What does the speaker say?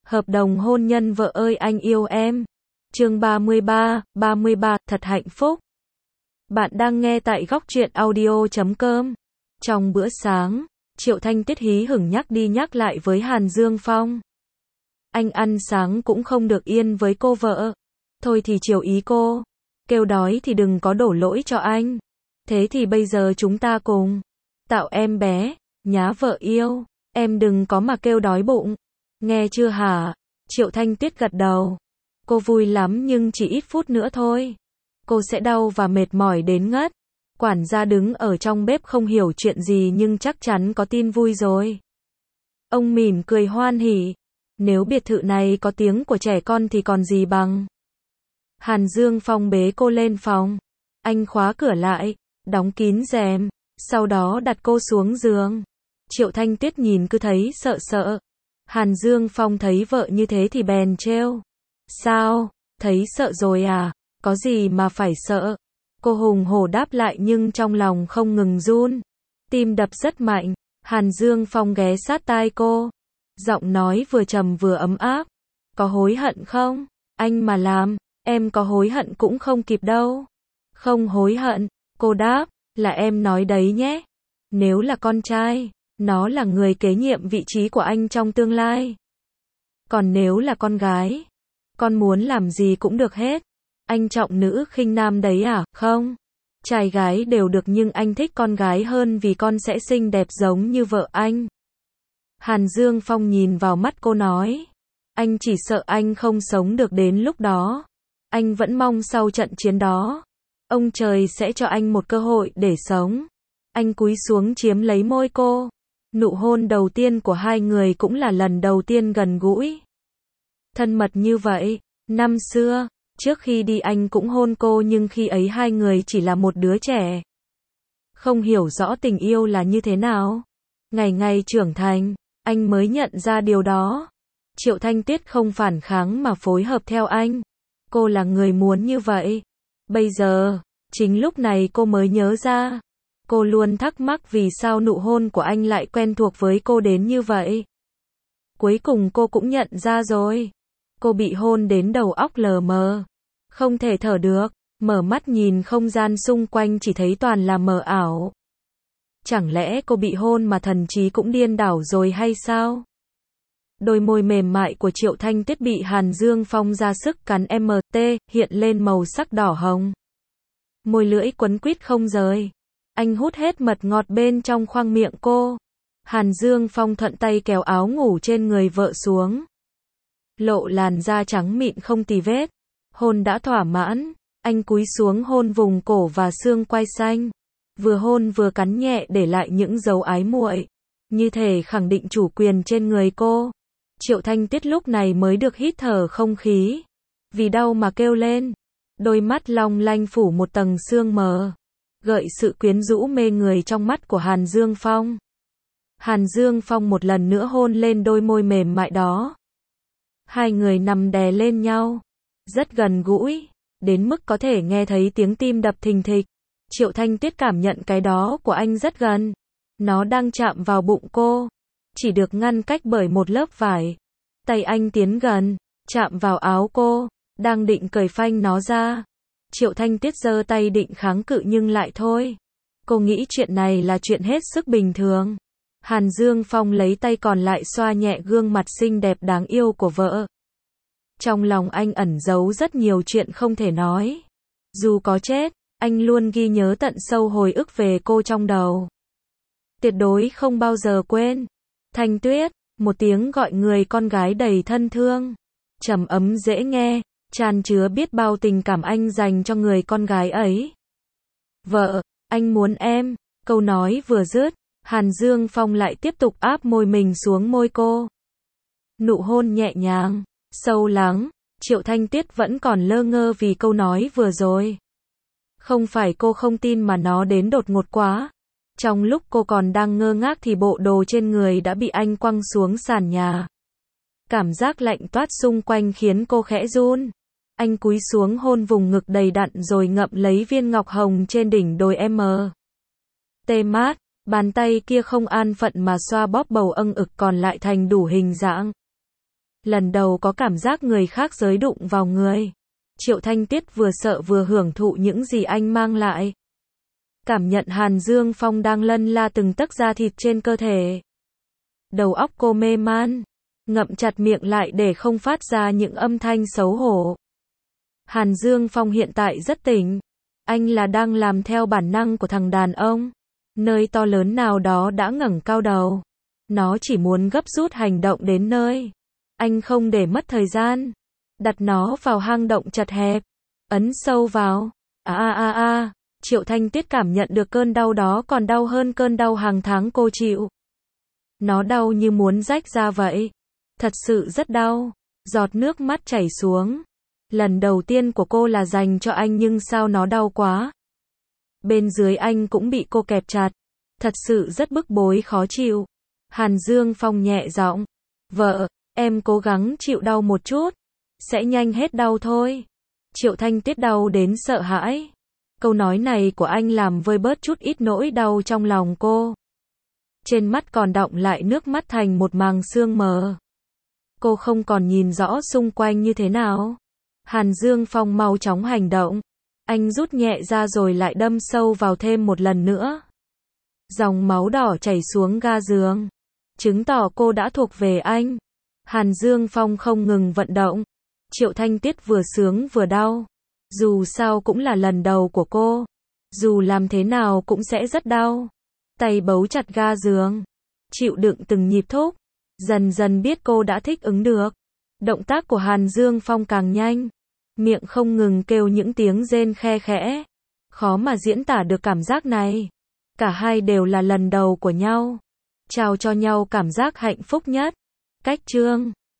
Hợp đồng hôn nhân vợ ơi anh yêu em. Chương 33, thật hạnh phúc. Bạn đang nghe tại góc truyện audio.com. Trong bữa sáng, Triệu Thanh Tuyết hí hửng nhắc đi nhắc lại với Hàn Dương Phong. Anh ăn sáng cũng không được yên với cô vợ. Thôi thì chiều ý cô. Kêu đói thì đừng có đổ lỗi cho anh. Thế thì bây giờ chúng ta cùng tạo em bé, nhá vợ yêu. Em đừng có mà kêu đói bụng. Nghe chưa hả? Triệu Thanh Tuyết gật đầu. Cô vui lắm nhưng chỉ ít phút nữa thôi. Cô sẽ đau và mệt mỏi đến ngất. Quản gia đứng ở trong bếp không hiểu chuyện gì nhưng chắc chắn có tin vui rồi. Ông mỉm cười hoan hỉ. Nếu biệt thự này có tiếng của trẻ con thì còn gì bằng. Hàn Dương Phong bế cô lên phòng. Anh khóa cửa lại, đóng kín rèm, sau đó đặt cô xuống giường. Triệu Thanh Tuyết nhìn cứ thấy sợ sợ. Hàn Dương Phong thấy vợ như thế thì bèn trêu. Sao? Thấy sợ rồi à? Có gì mà phải sợ? Cô hùng hổ đáp lại nhưng trong lòng không ngừng run. Tim đập rất mạnh. Hàn Dương Phong ghé sát tai cô. Giọng nói vừa trầm vừa ấm áp. Có hối hận không? Anh mà làm, em có hối hận cũng không kịp đâu. Không hối hận, cô đáp, là em nói đấy nhé. Nếu là con trai, nó là người kế nhiệm vị trí của anh trong tương lai. Còn nếu là con gái, con muốn làm gì cũng được hết. Anh trọng nữ khinh nam đấy à? Không. Trai gái đều được nhưng anh thích con gái hơn vì con sẽ xinh đẹp giống như vợ anh. Hàn Dương Phong nhìn vào mắt cô nói. Anh chỉ sợ anh không sống được đến lúc đó. Anh vẫn mong sau trận chiến đó, ông trời sẽ cho anh một cơ hội để sống. Anh cúi xuống chiếm lấy môi cô. Nụ hôn đầu tiên của hai người cũng là lần đầu tiên gần gũi. Thân mật như vậy. Năm xưa, trước khi đi anh cũng hôn cô nhưng khi ấy hai người chỉ là một đứa trẻ. Không hiểu rõ tình yêu là như thế nào. Ngày ngày trưởng thành, anh mới nhận ra điều đó. Triệu Thanh Tuyết không phản kháng mà phối hợp theo anh. Cô là người muốn như vậy. Bây giờ, chính lúc này cô mới nhớ ra. Cô luôn thắc mắc vì sao nụ hôn của anh lại quen thuộc với cô đến như vậy. Cuối cùng cô cũng nhận ra rồi. Cô bị hôn đến đầu óc lờ mờ. Không thể thở được. Mở mắt nhìn không gian xung quanh chỉ thấy toàn là mờ ảo. Chẳng lẽ cô bị hôn mà thần trí cũng điên đảo rồi hay sao? Đôi môi mềm mại của Triệu Thanh Tuyết bị Hàn Dương Phong ra sức cắn hiện lên màu sắc đỏ hồng. Môi lưỡi quấn quýt không rời. Anh hút hết mật ngọt bên trong khoang miệng cô. Hàn Dương Phong thuận tay kéo áo ngủ trên người vợ xuống. Lộ làn da trắng mịn không tì vết. Hôn đã thỏa mãn. Anh cúi xuống hôn vùng cổ và xương quai xanh. Vừa hôn vừa cắn nhẹ để lại những dấu ái muội. Như thể khẳng định chủ quyền trên người cô. Triệu Thanh Tuyết lúc này mới được hít thở không khí. Vì đau mà kêu lên. Đôi mắt long lanh phủ một tầng sương mờ. Gợi sự quyến rũ mê người trong mắt của Hàn Dương Phong. Hàn Dương Phong một lần nữa hôn lên đôi môi mềm mại đó. Hai người nằm đè lên nhau. Rất gần gũi. Đến mức có thể nghe thấy tiếng tim đập thình thịch. Triệu Thanh Tuyết cảm nhận cái đó của anh rất gần. Nó đang chạm vào bụng cô. Chỉ được ngăn cách bởi một lớp vải. Tay anh tiến gần, chạm vào áo cô, đang định cởi phanh nó ra. Triệu Thanh Tuyết giơ tay định kháng cự nhưng lại thôi. Cô nghĩ chuyện này là chuyện hết sức bình thường. Hàn Dương Phong lấy tay còn lại xoa nhẹ gương mặt xinh đẹp đáng yêu của vợ. Trong lòng anh ẩn giấu rất nhiều chuyện không thể nói. Dù có chết, anh luôn ghi nhớ tận sâu hồi ức về cô trong đầu. Tuyệt đối không bao giờ quên. Thanh Tuyết, một tiếng gọi người con gái đầy thân thương, trầm ấm dễ nghe, tràn chứa biết bao tình cảm anh dành cho người con gái ấy. Vợ, anh muốn em. Câu nói vừa dứt, Hàn Dương Phong lại tiếp tục áp môi mình xuống môi cô. Nụ hôn nhẹ nhàng, sâu lắng. Triệu Thanh Tuyết vẫn còn lơ ngơ vì câu nói vừa rồi. Không phải cô không tin mà nó đến đột ngột quá. Trong lúc cô còn đang ngơ ngác thì bộ đồ trên người đã bị anh quăng xuống sàn nhà. Cảm giác lạnh toát xung quanh khiến cô khẽ run. Anh cúi xuống hôn vùng ngực đầy đặn rồi ngậm lấy viên ngọc hồng trên đỉnh đồi M. Tê mát, bàn tay kia không an phận mà xoa bóp bầu âng ực còn lại thành đủ hình dạng. Lần đầu có cảm giác người khác giới đụng vào người. Triệu Thanh Tuyết vừa sợ vừa hưởng thụ những gì anh mang lại. Cảm nhận Hàn Dương Phong đang lân la từng tấc da thịt trên cơ thể. Đầu óc cô mê man, ngậm chặt miệng lại để không phát ra những âm thanh xấu hổ. Hàn Dương Phong hiện tại rất tỉnh. Anh là đang làm theo bản năng của thằng đàn ông. Nơi to lớn nào đó đã ngẩng cao đầu. Nó chỉ muốn gấp rút hành động đến nơi. Anh không để mất thời gian. Đặt nó vào hang động chật hẹp. Ấn sâu vào. Triệu Thanh Tuyết cảm nhận được cơn đau đó còn đau hơn cơn đau hàng tháng cô chịu. Nó đau như muốn rách ra vậy. Thật sự rất đau. Giọt nước mắt chảy xuống. Lần đầu tiên của cô là dành cho anh nhưng sao nó đau quá. Bên dưới anh cũng bị cô kẹp chặt. Thật sự rất bức bối khó chịu. Hàn Dương Phong nhẹ giọng. Vợ, em cố gắng chịu đau một chút. Sẽ nhanh hết đau thôi. Triệu Thanh Tuyết đau đến sợ hãi. Câu nói này của anh làm vơi bớt chút ít nỗi đau trong lòng cô. Trên mắt còn đọng lại nước mắt thành một màng sương mờ. Cô không còn nhìn rõ xung quanh như thế nào. Hàn Dương Phong mau chóng hành động. Anh rút nhẹ ra rồi lại đâm sâu vào thêm một lần nữa. Dòng máu đỏ chảy xuống ga giường. Chứng tỏ cô đã thuộc về anh. Hàn Dương Phong không ngừng vận động. Triệu Thanh Tuyết vừa sướng vừa đau. Dù sao cũng là lần đầu của cô. Dù làm thế nào cũng sẽ rất đau. Tay bấu chặt ga giường. Chịu đựng từng nhịp thúc. Dần dần biết cô đã thích ứng được. Động tác của Hàn Dương Phong càng nhanh. Miệng không ngừng kêu những tiếng rên khe khẽ. Khó mà diễn tả được cảm giác này. Cả hai đều là lần đầu của nhau. Trao cho nhau cảm giác hạnh phúc nhất. Cách chương